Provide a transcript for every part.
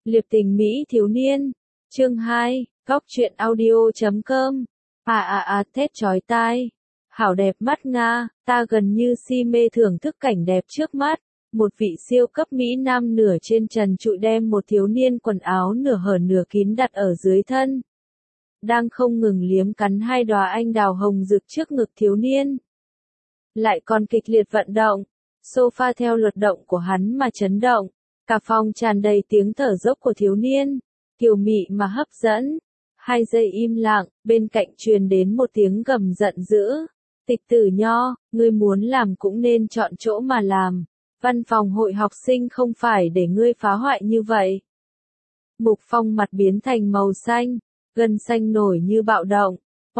Liệp tình Mỹ thiếu niên. Chương 2, Góc truyện audio.com. Thét chói tai. Hảo đẹp mắt Nga, ta gần như si mê thưởng thức cảnh đẹp trước mắt. Một vị siêu cấp Mỹ Nam nửa trên trần trụi đem một thiếu niên quần áo nửa hở nửa kín đặt ở dưới thân. Đang không ngừng liếm cắn hai đóa anh đào hồng rực trước ngực thiếu niên. Lại còn kịch liệt vận động. Sofa theo luật động của hắn mà chấn động. Cả phòng tràn đầy tiếng thở dốc của thiếu niên. Kiều mị mà hấp dẫn. 2 giây im lặng, bên cạnh truyền đến một tiếng gầm giận dữ. Tịch Tử Nho, ngươi muốn làm cũng nên chọn chỗ mà làm. Văn phòng hội học sinh không phải để ngươi phá hoại như vậy. Mục Phong mặt biến thành màu xanh, gân xanh nổi như bạo động.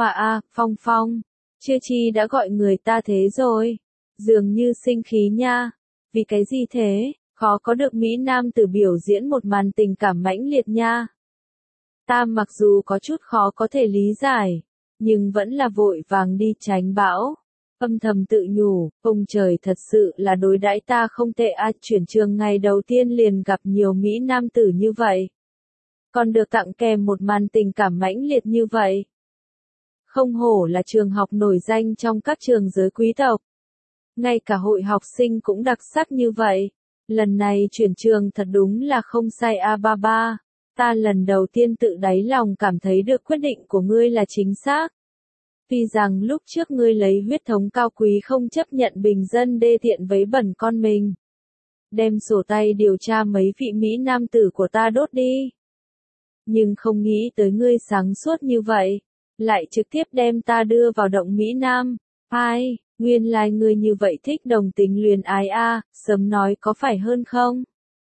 Phong, chưa chi đã gọi người ta thế rồi. Dường như sinh khí nha. Vì cái gì thế, khó có được Mỹ Nam tử biểu diễn một màn tình cảm mãnh liệt nha. Ta mặc dù có chút khó có thể lý giải, nhưng vẫn là vội vàng đi tránh bão. Âm thầm tự nhủ, ông trời thật sự là đối đãi ta không tệ chuyển trường ngày đầu tiên liền gặp nhiều Mỹ Nam tử như vậy. Còn được tặng kèm một màn tình cảm mãnh liệt như vậy. Không hổ là trường học nổi danh trong các trường giới quý tộc. Ngay cả hội học sinh cũng đặc sắc như vậy. Lần này chuyển trường thật đúng là không sai ba. Ta lần đầu tiên tự đáy lòng cảm thấy được quyết định của ngươi là chính xác. Tuy rằng lúc trước ngươi lấy huyết thống cao quý không chấp nhận bình dân đê tiện vấy bẩn con mình. Đem sổ tay điều tra mấy vị Mỹ Nam tử của ta đốt đi. Nhưng không nghĩ tới ngươi sáng suốt như vậy. Lại trực tiếp đem ta đưa vào động Mỹ Nam. Nguyên lai ngươi như vậy thích đồng tình luyến ái sớm nói có phải hơn không?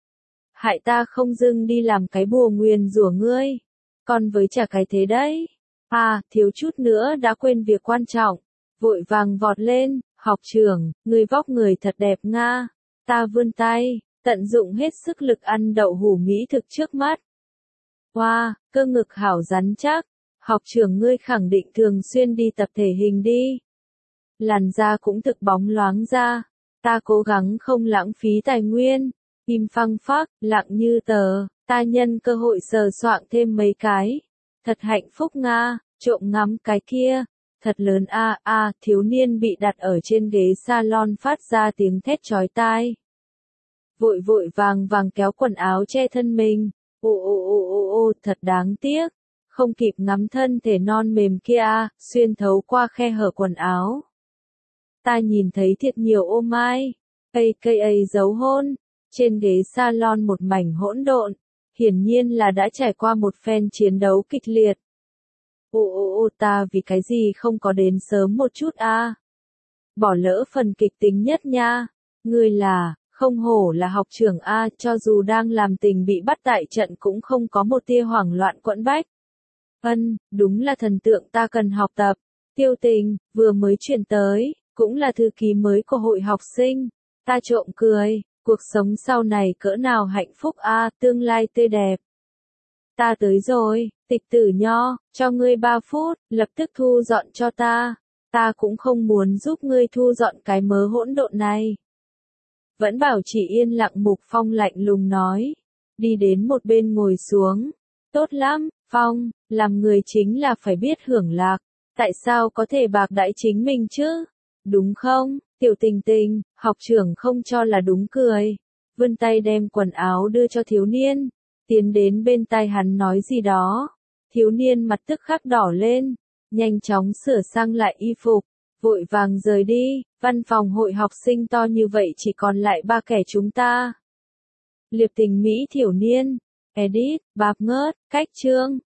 Hại ta không dưng đi làm cái bùa nguyền rủa ngươi. Còn với chả cái thế đấy. Thiếu chút nữa đã quên việc quan trọng. Vội vàng vọt lên, học trưởng, ngươi vóc người thật đẹp Nga. Ta vươn tay, tận dụng hết sức lực ăn đậu hủ mỹ thực trước mắt. Cơ ngực hảo rắn chắc. Học trưởng ngươi khẳng định thường xuyên đi tập thể hình đi. Làn da cũng thực bóng loáng ra. Ta cố gắng không lãng phí tài nguyên. Im phăng phắc, lặng như tờ. Ta nhân cơ hội sờ soạng thêm mấy cái. Thật hạnh phúc Nga, trộm ngắm cái kia. Thật lớn thiếu niên bị đặt ở trên ghế salon phát ra tiếng thét chói tai. Vội vàng kéo quần áo che thân mình. Thật đáng tiếc. Không kịp ngắm thân thể non mềm kia xuyên thấu qua khe hở quần áo. Ta nhìn thấy thiệt nhiều ô mai, aka dấu hôn, trên ghế salon một mảnh hỗn độn, hiển nhiên là đã trải qua một phen chiến đấu kịch liệt. Ta vì cái gì không có đến sớm một chút Bỏ lỡ phần kịch tính nhất nha. Ngươi là, không hổ là học trưởng cho dù đang làm tình bị bắt tại trận cũng không có một tia hoảng loạn quẫn bách. Đúng là thần tượng ta cần học tập. Tiêu Tình, vừa mới chuyển tới, cũng là thư ký mới của hội học sinh. Ta trộm cười, cuộc sống sau này cỡ nào hạnh phúc tương lai tươi đẹp. Ta tới rồi, Tịch Tử Nho, cho ngươi 3 phút, lập tức thu dọn cho ta. Ta cũng không muốn giúp ngươi thu dọn cái mớ hỗn độn này. Vẫn bảo chỉ yên lặng Mục Phong lạnh lùng nói. Đi đến một bên ngồi xuống. Tốt lắm, Phong, làm người chính là phải biết hưởng lạc. Tại sao có thể bạc đãi chính mình chứ? Đúng không, Tiểu Tình, học trưởng không cho là đúng cười. Vươn tay đem quần áo đưa cho thiếu niên. Tiến đến bên tai hắn nói gì đó. Thiếu niên mặt tức khắc đỏ lên. Nhanh chóng sửa sang lại y phục. Vội vàng rời đi. Văn phòng hội học sinh to như vậy chỉ còn lại 3 kẻ chúng ta. Liệp tình Mỹ thiểu niên. Edit, bạp ngớt, cách chương.